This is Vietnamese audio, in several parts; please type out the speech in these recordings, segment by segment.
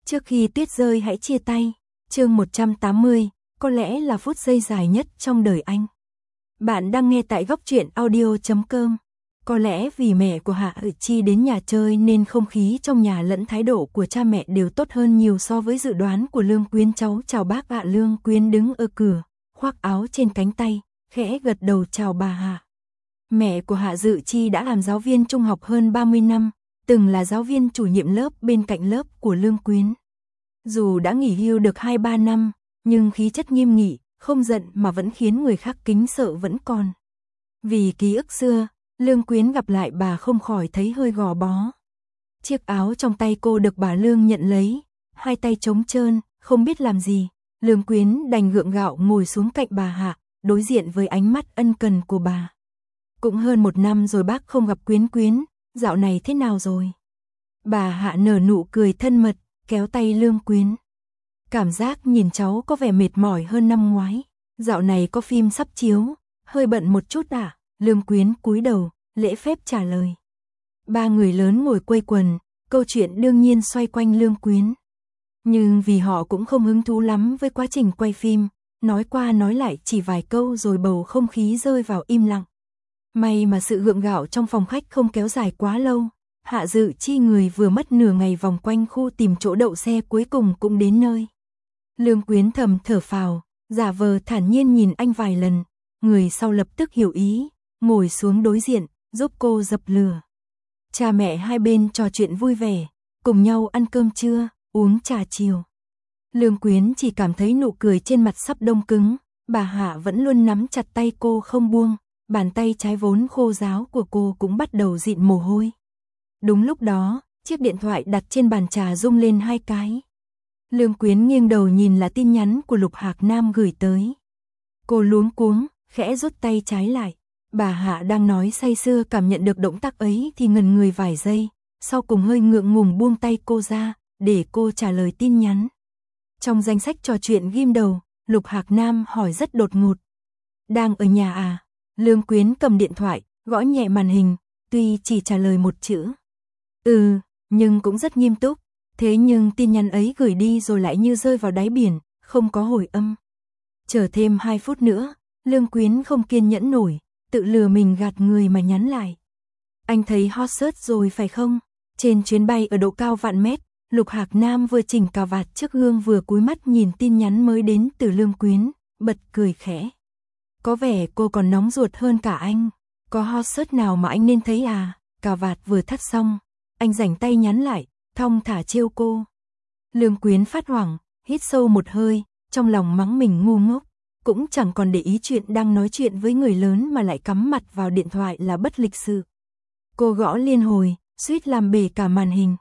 Trước khi tuyết rơi hãy chia tay. Chương 180, có lẽ là phút giây dài nhất trong đời anh. Bạn đang nghe tại góc truyện audio.com. Có lẽ vì mẹ của Hạ Dự Chi đến nhà chơi nên không khí trong nhà lẫn thái độ của cha mẹ đều tốt hơn nhiều so với dự đoán của Lương Quyến. Cháu chào bác ạ. Lương Quyến đứng ở cửa, khoác áo trên cánh tay, khẽ gật đầu chào bà Hạ. Mẹ của Hạ Dự Chi đã làm giáo viên trung học hơn 30 năm, từng là giáo viên chủ nhiệm lớp bên cạnh lớp của Lương Quyến. Dù đã nghỉ hưu được 2-3 năm, nhưng khí chất nghiêm nghị, không giận mà vẫn khiến người khác kính sợ vẫn còn. Vì ký ức xưa, Lương Quyến gặp lại bà không khỏi thấy hơi gò bó. Chiếc áo trong tay cô được bà Lương nhận lấy, hai tay trống trơn, không biết làm gì. Lương Quyến đành gượng gạo ngồi xuống cạnh bà Hạ, đối diện với ánh mắt ân cần của bà. Cũng hơn 1 năm rồi bác không gặp Quyến Quyến, dạo này thế nào rồi? Bà Hạ nở nụ cười thân mật, kéo tay Lương Quyến. Cảm giác nhìn cháu có vẻ mệt mỏi hơn năm ngoái. Dạo này có phim sắp chiếu, hơi bận một chút à? Lương Quyến cúi đầu, lễ phép trả lời. Ba người lớn ngồi quây quần, câu chuyện đương nhiên xoay quanh Lương Quyến. Nhưng vì họ cũng không hứng thú lắm với quá trình quay phim, nói qua nói lại chỉ vài câu rồi bầu không khí rơi vào im lặng. May mà sự gượng gạo trong phòng khách không kéo dài quá lâu. Hạ Dự Chi người vừa mất nửa ngày vòng quanh khu tìm chỗ đậu xe cuối cùng cũng đến nơi. Lương Quyến thầm thở phào, giả vờ thản nhiên nhìn anh vài lần, người sau lập tức hiểu ý, ngồi xuống đối diện, giúp cô dập lửa. Cha mẹ hai bên trò chuyện vui vẻ, cùng nhau ăn cơm trưa, uống trà chiều. Lương Quyến chỉ cảm thấy nụ cười trên mặt sắp đông cứng, bà Hạ vẫn luôn nắm chặt tay cô không buông, bàn tay trái vốn khô ráo của cô cũng bắt đầu dịn mồ hôi. Đúng lúc đó, chiếc điện thoại đặt trên bàn trà rung lên 2 cái. Lương Quyến nghiêng đầu nhìn là tin nhắn của Lục Hạc Nam gửi tới. Cô luống cuống, khẽ rút tay trái lại. Bà Hạ đang nói say sưa cảm nhận được động tác ấy thì ngần người vài giây, sau cùng hơi ngượng ngùng buông tay cô ra, để cô trả lời tin nhắn. Trong danh sách trò chuyện ghim đầu, Lục Hạc Nam hỏi rất đột ngột. Đang ở nhà à? Lương Quyến cầm điện thoại, gõ nhẹ màn hình, tuy chỉ trả lời một chữ. Nhưng cũng rất nghiêm túc. Thế nhưng tin nhắn ấy gửi đi rồi lại như rơi vào đáy biển, không có hồi âm. Chờ thêm 2 phút nữa, Lương Quyến không kiên nhẫn nổi, tự lừa mình gạt người mà nhắn lại. Anh thấy hot search rồi phải không? Trên chuyến bay ở độ cao vạn mét, Lục Hạc Nam vừa chỉnh cà vạt trước gương vừa cúi mắt nhìn tin nhắn mới đến từ Lương Quyến, bật cười khẽ. Có vẻ cô còn nóng ruột hơn cả anh. Có hot search nào mà anh nên thấy à? Cà vạt vừa thắt xong, anh rảnh tay nhắn lại, thong thả trêu cô. Lương Quyến phát hoảng, hít sâu một hơi, trong lòng mắng mình ngu ngốc, cũng chẳng còn để ý chuyện đang nói chuyện với người lớn mà lại cắm mặt vào điện thoại là bất lịch sự. Cô gõ liên hồi, suýt làm bể cả màn hình.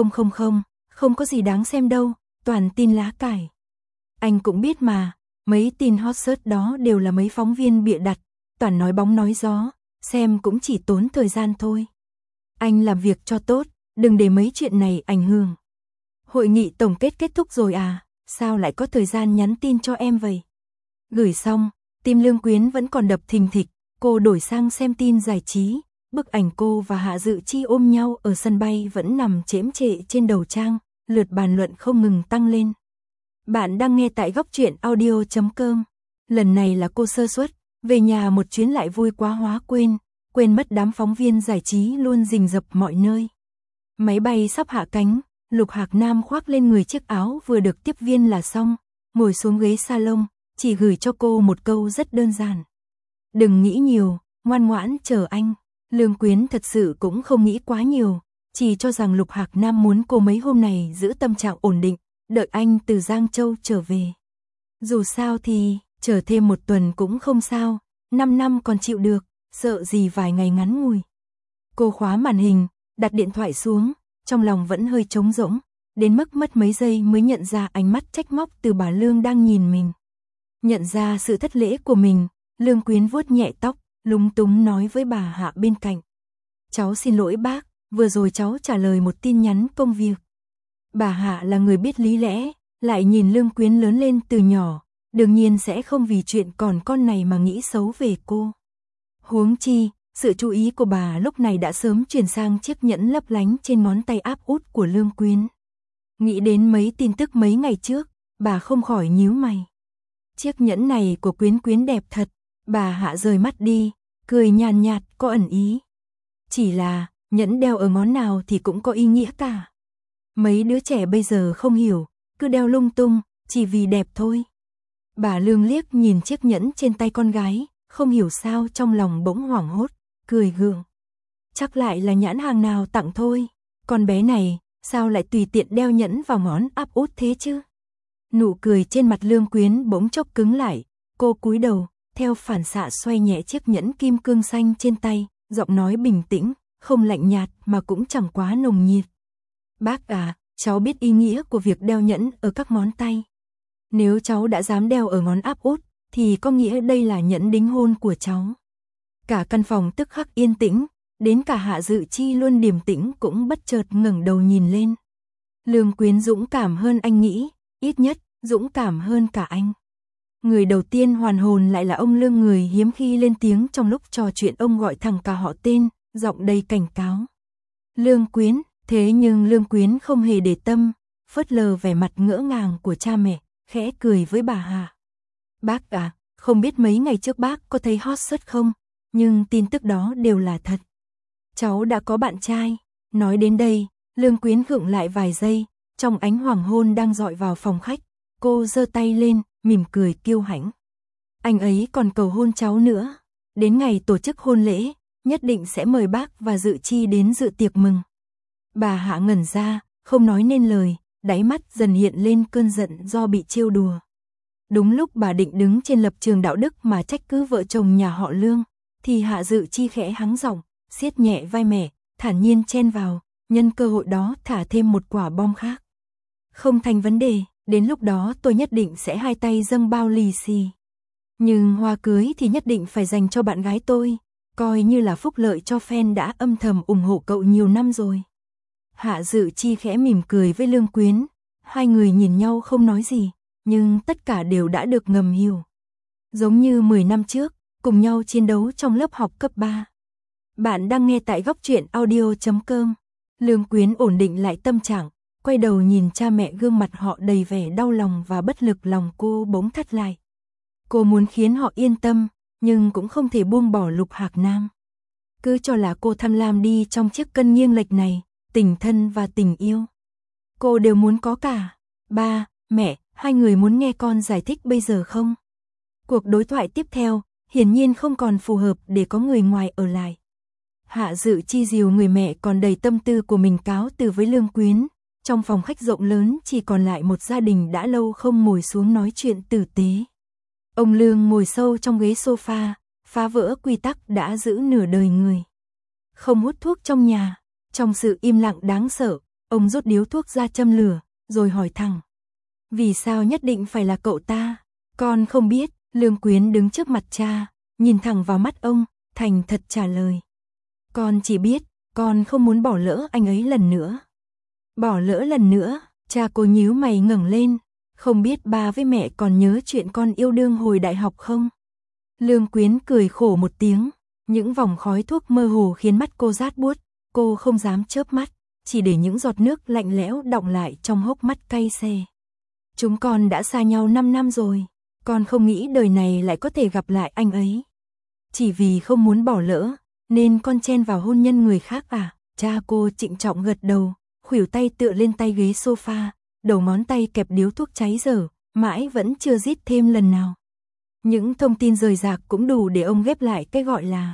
Không có gì đáng xem đâu, toàn tin lá cải. Anh cũng biết mà, mấy tin hot search đó đều là mấy phóng viên bịa đặt, toàn nói bóng nói gió, xem cũng chỉ tốn thời gian thôi. Anh làm việc cho tốt, đừng để mấy chuyện này ảnh hưởng. Hội nghị tổng kết kết thúc rồi à? Sao lại có thời gian nhắn tin cho em vậy? Gửi xong, tim Lương Quyến vẫn còn đập thình thịch, cô đổi sang xem tin giải trí. Bức ảnh cô và Hạ Dự Chi ôm nhau ở sân bay vẫn nằm chễm chệ trên đầu trang, lượt bàn luận không ngừng tăng lên. Bạn đang nghe tại góc truyện audio.com. Lần này là cô sơ suất, về nhà một chuyến lại vui quá hóa quên mất đám phóng viên giải trí luôn rình rập mọi nơi. Máy bay sắp hạ cánh, Lục Hạc Nam khoác lên người chiếc áo vừa được tiếp viên là xong, ngồi xuống ghế salon, chỉ gửi cho cô một câu rất đơn giản. Đừng nghĩ nhiều, ngoan ngoãn chờ anh. Lương Quyến thật sự cũng không nghĩ quá nhiều, chỉ cho rằng Lục Hạc Nam muốn cô mấy hôm này giữ tâm trạng ổn định, đợi anh từ Giang Châu trở về. Dù sao thì, chờ thêm 1 tuần cũng không sao, 5 năm còn chịu được, sợ gì vài ngày ngắn ngủi. Cô khóa màn hình, đặt điện thoại xuống, trong lòng vẫn hơi trống rỗng, đến mức mất mấy giây mới nhận ra ánh mắt trách móc từ bà Lương đang nhìn mình. Nhận ra sự thất lễ của mình, Lương Quyến vuốt nhẹ tóc, lúng túng nói với bà Hạ bên cạnh. Cháu xin lỗi bác, vừa rồi cháu trả lời một tin nhắn công việc. Bà Hạ là người biết lý lẽ, lại nhìn Lương Quyến lớn lên từ nhỏ, đương nhiên sẽ không vì chuyện còn con này mà nghĩ xấu về cô. Huống chi, sự chú ý của bà lúc này đã sớm chuyển sang chiếc nhẫn lấp lánh trên ngón tay áp út của Lương Quyến. Nghĩ đến mấy tin tức mấy ngày trước, bà không khỏi nhíu mày. Chiếc nhẫn này của Quyến Quyến đẹp thật, bà Hạ rời mắt đi, cười nhàn nhạt có ẩn ý. Chỉ là, nhẫn đeo ở ngón nào thì cũng có ý nghĩa cả. Mấy đứa trẻ bây giờ không hiểu, cứ đeo lung tung, chỉ vì đẹp thôi. Bà Lương liếc nhìn chiếc nhẫn trên tay con gái, không hiểu sao trong lòng bỗng hoảng hốt, cười gượng. Chắc lại là nhãn hàng nào tặng thôi, con bé này, sao lại tùy tiện đeo nhẫn vào ngón áp út thế chứ? Nụ cười trên mặt Lương Quyến bỗng chốc cứng lại, cô cúi đầu, theo phản xạ xoay nhẹ chiếc nhẫn kim cương xanh trên tay, giọng nói bình tĩnh, không lạnh nhạt mà cũng chẳng quá nồng nhiệt. Bác à, cháu biết ý nghĩa của việc đeo nhẫn ở các ngón tay. Nếu cháu đã dám đeo ở ngón áp út, thì có nghĩa đây là nhẫn đính hôn của cháu. Cả căn phòng tức khắc yên tĩnh, đến cả Hạ Dự Chi luôn điềm tĩnh cũng bất chợt ngẩng đầu nhìn lên. Lương Quyến dũng cảm hơn anh nghĩ, ít nhất, dũng cảm hơn cả anh. Người đầu tiên hoàn hồn lại là ông Lương, người hiếm khi lên tiếng trong lúc trò chuyện. Ông gọi thẳng cả họ tên, giọng đầy cảnh cáo. Lương Quyến, thế nhưng Lương Quyến không hề để tâm, phớt lờ vẻ mặt ngỡ ngàng của cha mẹ, khẽ cười với bà Hạ. Bác à, không biết mấy ngày trước bác có thấy hot search không, nhưng tin tức đó đều là thật. Cháu đã có bạn trai. Nói đến đây, Lương Quyến khựng lại vài giây, trong ánh hoàng hôn đang dọi vào phòng khách, cô giơ tay lên, mỉm cười kiêu hãnh. Anh ấy còn cầu hôn cháu nữa, đến ngày tổ chức hôn lễ, nhất định sẽ mời bác và Dự Chi đến dự tiệc mừng. Bà Hạ ngẩn ra, không nói nên lời, đáy mắt dần hiện lên cơn giận do bị trêu đùa. Đúng lúc bà định đứng trên lập trường đạo đức mà trách cứ vợ chồng nhà họ Lương, thì Hạ Dự Chi khẽ hắng giọng, siết nhẹ vai mẹ, thản nhiên chen vào, nhân cơ hội đó thả thêm một quả bom khác. Không thành vấn đề, đến lúc đó tôi nhất định sẽ hai tay dâng bao lì xì. Nhưng hoa cưới thì nhất định phải dành cho bạn gái tôi, coi như là phúc lợi cho fan đã âm thầm ủng hộ cậu nhiều năm rồi. Hạ Dự Chi khẽ mỉm cười với Lương Quyến, hai người nhìn nhau không nói gì, nhưng tất cả đều đã được ngầm hiểu. Giống như 10 năm trước, cùng nhau chiến đấu trong lớp học cấp 3. Bạn đang nghe tại Góc Truyện Audio.com. Lương Quyến ổn định lại tâm trạng, quay đầu nhìn cha mẹ, gương mặt họ đầy vẻ đau lòng và bất lực. Lòng cô bỗng thắt lại. Cô muốn khiến họ yên tâm, nhưng cũng không thể buông bỏ Lục Hạc Nam. Cứ cho là cô tham lam đi trong chiếc cân nghiêng lệch này, tình thân và tình yêu. Cô đều muốn có cả. Ba, mẹ, hai người muốn nghe con giải thích bây giờ không? Cuộc đối thoại tiếp theo, hiển nhiên không còn phù hợp để có người ngoài ở lại. Hạ Dự Chi dìu người mẹ còn đầy tâm tư của mình cáo từ với Lương Quyến. Trong phòng khách rộng lớn chỉ còn lại một gia đình đã lâu không ngồi xuống nói chuyện tử tế. Ông Lương ngồi sâu trong ghế sofa, phá vỡ quy tắc đã giữ nửa đời người. Không hút thuốc trong nhà. Trong sự im lặng đáng sợ, ông rút điếu thuốc ra châm lửa, rồi hỏi thẳng. Vì sao nhất định phải là cậu ta? Con không biết. Lương Quyến đứng trước mặt cha, nhìn thẳng vào mắt ông, thành thật trả lời. Con chỉ biết, con không muốn bỏ lỡ anh ấy lần nữa. Bỏ lỡ lần nữa, cha cô nhíu mày ngẩng lên. Không biết ba với mẹ còn nhớ chuyện con yêu đương hồi đại học không? Lương Quyến cười khổ một tiếng, những vòng khói thuốc mơ hồ khiến mắt cô rát buốt. Cô không dám chớp mắt, chỉ để những giọt nước lạnh lẽo đọng lại trong hốc mắt cay xè. Chúng con đã xa nhau 5 năm rồi, con không nghĩ đời này lại có thể gặp lại anh ấy. Chỉ vì không muốn bỏ lỡ, nên con chen vào hôn nhân người khác à? Cha cô trịnh trọng gật đầu, khuỷu tay tựa lên tay ghế sofa, đầu ngón tay kẹp điếu thuốc cháy dở, mãi vẫn chưa rít thêm lần nào. Những thông tin rời rạc cũng đủ để ông ghép lại cái gọi là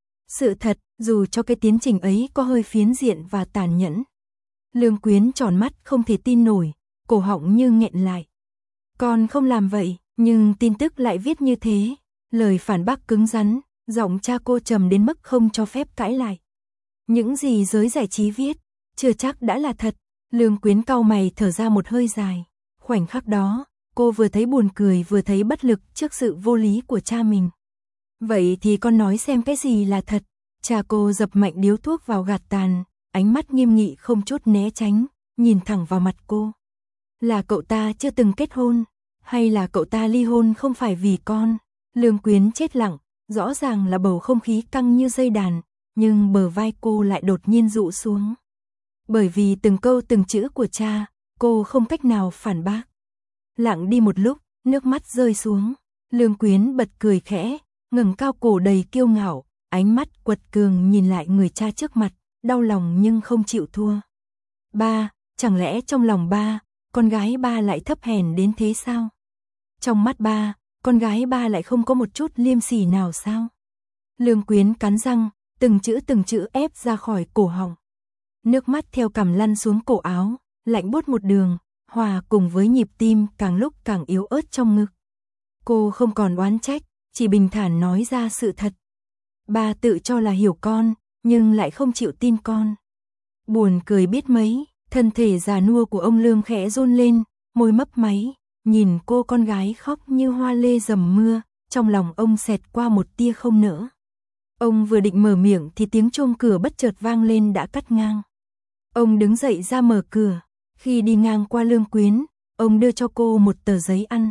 sự thật, dù cho cái tiến trình ấy có hơi phiến diện và tàn nhẫn. Lương Quyến tròn mắt không thể tin nổi, cổ họng như nghẹn lại. Con không làm vậy, nhưng tin tức lại viết như thế. Lời phản bác cứng rắn, giọng cha cô trầm đến mức không cho phép cãi lại. Những gì giới giải trí viết, chưa chắc đã là thật. Lương Quyến cau mày thở ra một hơi dài. Khoảnh khắc đó, cô vừa thấy buồn cười vừa thấy bất lực trước sự vô lý của cha mình. Vậy thì con nói xem cái gì là thật. Cha cô dập mạnh điếu thuốc vào gạt tàn, ánh mắt nghiêm nghị không chút né tránh, nhìn thẳng vào mặt cô. Là cậu ta chưa từng kết hôn, hay là cậu ta ly hôn không phải vì con? Lương Quyến chết lặng, rõ ràng là bầu không khí căng như dây đàn, nhưng bờ vai cô lại đột nhiên rụ xuống. Bởi vì từng câu từng chữ của cha, cô không cách nào phản bác. Lặng đi một lúc, nước mắt rơi xuống, Lương Quyến bật cười khẽ, ngẩng cao cổ đầy kiêu ngạo, ánh mắt quật cường nhìn lại người cha trước mặt, đau lòng nhưng không chịu thua. Ba, chẳng lẽ trong lòng ba, con gái ba lại thấp hèn đến thế sao? Trong mắt ba, con gái ba lại không có một chút liêm sỉ nào sao? Lương Quyến cắn răng, từng chữ ép ra khỏi cổ họng. Nước mắt theo cằm lăn xuống cổ áo, lạnh buốt một đường, hòa cùng với nhịp tim càng lúc càng yếu ớt trong ngực. Cô không còn oán trách, chỉ bình thản nói ra sự thật. Ba tự cho là hiểu con, nhưng lại không chịu tin con. Buồn cười biết mấy, thân thể già nua của ông Lương khẽ run lên, môi mấp máy, nhìn cô con gái khóc như hoa lê dầm mưa, trong lòng ông xẹt qua một tia không nỡ. Ông vừa định mở miệng thì tiếng chuông cửa bất chợt vang lên đã cắt ngang. Ông đứng dậy ra mở cửa, khi đi ngang qua Lương Quyến, ông đưa cho cô một tờ giấy ăn.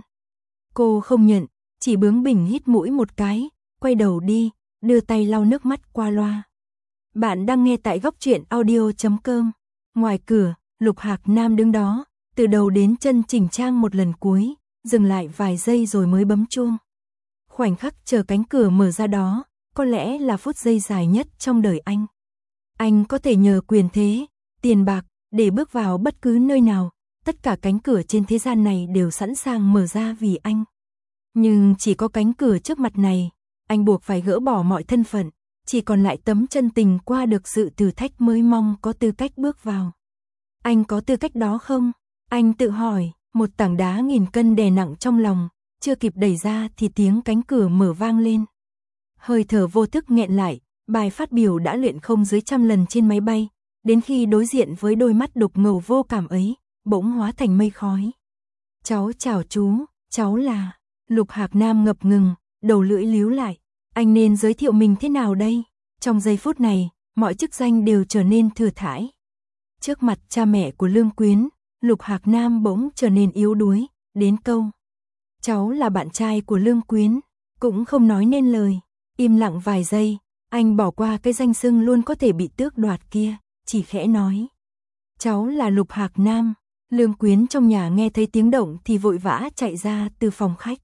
Cô không nhận, chỉ bướng bỉnh hít mũi một cái, quay đầu đi, đưa tay lau nước mắt qua loa. Bạn đang nghe tại góc truyện audio.com. Ngoài cửa, Lục Hạc Nam đứng đó, từ đầu đến chân chỉnh trang một lần cuối, dừng lại vài giây rồi mới bấm chuông. Khoảnh khắc chờ cánh cửa mở ra đó, có lẽ là phút giây dài nhất trong đời anh. Anh có thể nhờ quyền thế, tiền bạc, để bước vào bất cứ nơi nào, tất cả cánh cửa trên thế gian này đều sẵn sàng mở ra vì anh. Nhưng chỉ có cánh cửa trước mặt này, anh buộc phải gỡ bỏ mọi thân phận, chỉ còn lại tấm chân tình qua được sự thử thách mới mong có tư cách bước vào. Anh có tư cách đó không? Anh tự hỏi, một tảng đá nghìn cân đè nặng trong lòng, chưa kịp đẩy ra thì tiếng cánh cửa mở vang lên. Hơi thở vô thức nghẹn lại, bài phát biểu đã luyện không dưới 100 lần trên máy bay, đến khi đối diện với đôi mắt đục ngầu vô cảm ấy, bỗng hóa thành mây khói. Cháu chào chú, cháu là... Lục Hạc Nam ngập ngừng, đầu lưỡi líu lại. Anh nên giới thiệu mình thế nào đây? Trong giây phút này, mọi chức danh đều trở nên thừa thãi. Trước mặt cha mẹ của Lương Quyến, Lục Hạc Nam bỗng trở nên yếu đuối, đến câu. Cháu là bạn trai của Lương Quyến, cũng không nói nên lời. Im lặng vài giây, anh bỏ qua cái danh xưng luôn có thể bị tước đoạt kia, chỉ khẽ nói. Cháu là Lục Hạc Nam. Lương Quyến trong nhà nghe thấy tiếng động thì vội vã chạy ra từ phòng khách.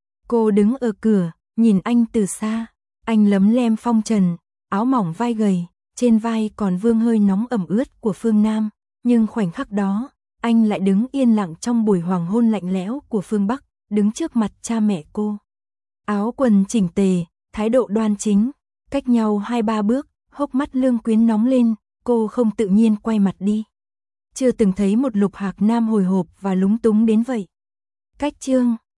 Cô đứng ở cửa, nhìn anh từ xa. Anh lấm lem phong trần, áo mỏng vai gầy, trên vai còn vương hơi nóng ẩm ướt của phương Nam. Nhưng khoảnh khắc đó, anh lại đứng yên lặng trong buổi hoàng hôn lạnh lẽo của phương Bắc, đứng trước mặt cha mẹ cô. Áo quần chỉnh tề, thái độ đoan chính, cách nhau 2-3 bước, hốc mắt Lương Quyến nóng lên, cô không tự nhiên quay mặt đi. Chưa từng thấy một Lục Hạc Nam hồi hộp và lúng túng đến vậy. Cách chương